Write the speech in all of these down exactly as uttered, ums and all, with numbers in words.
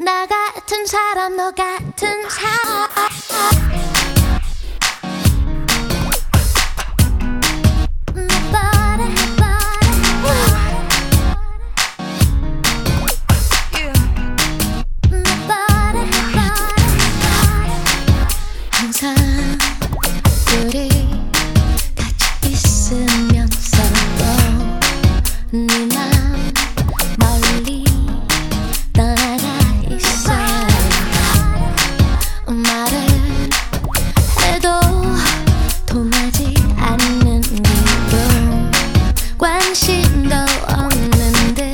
나 같은 사람 너 같은 사람 항상 우리 같이 있으면서도 네 맘 멀리 떠나가 있어. 말을 해도 통하지 않는 기분, 관심도 없는 듯.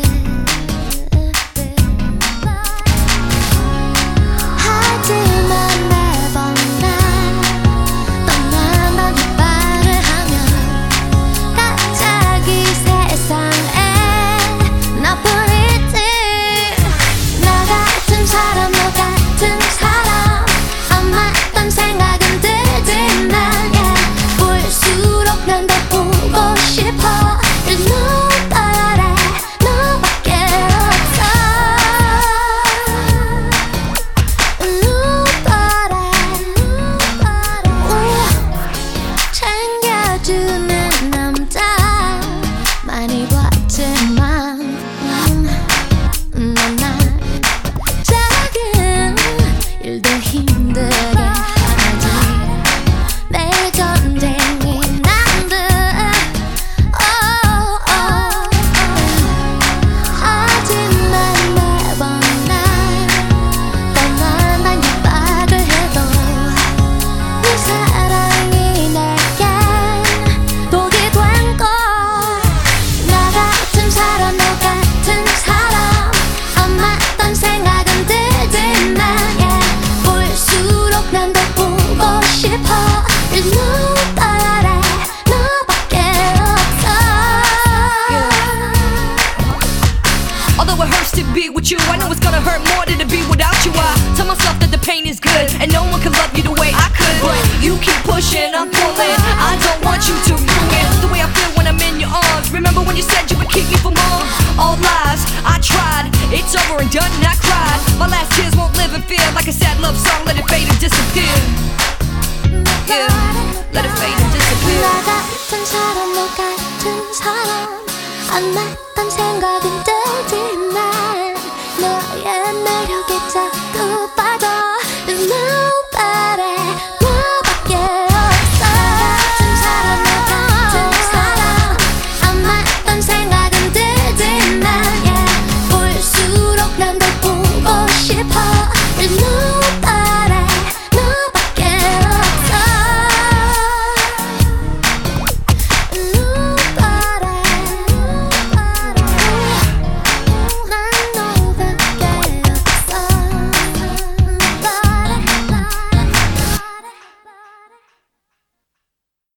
하지만 매번 날 떠난다는 말을 하면 갑자기 세상에 나뿐이지. 나 같은 사람 너 같은 사람 안 맞던 생각은 들지만 yeah. 볼수록 난 더 보고 싶어. There's nobody, 너밖에 없어. 챙겨주는 남자 많이 봤지만 넌 날 작은 일도 힘들게 하지. 매일 전쟁이 난 듯. oh, oh, oh. 하지만 매번 날 떠난다는 협박을 해도 네 사랑이 내겐 독이 된걸. 나 같은 사람 너 같은 사람 안 맞던 생각은 들지만 yeah. 볼수록 난 더 보고 싶어. There's nobody, 너밖에 없어. Although it hurts to be with you, I know it's gonna hurt more than to be without you. I tell myself that the pain is good, and no one can love you the way I could. But you keep pushing, I'm pulling. I don't want you to ruin the way I feel when I'm in your arms. Remember when you said you would keep me from all, all lies? I tried, it's over and done, and I cried. My last tears won't live in fear, like a sad love song. Let it fade and disappear. Yeah, let it fade and disappear. 나 같은 사람 너 같은 사람 안 맞던 생각은 들지만 너의 매력에 자꾸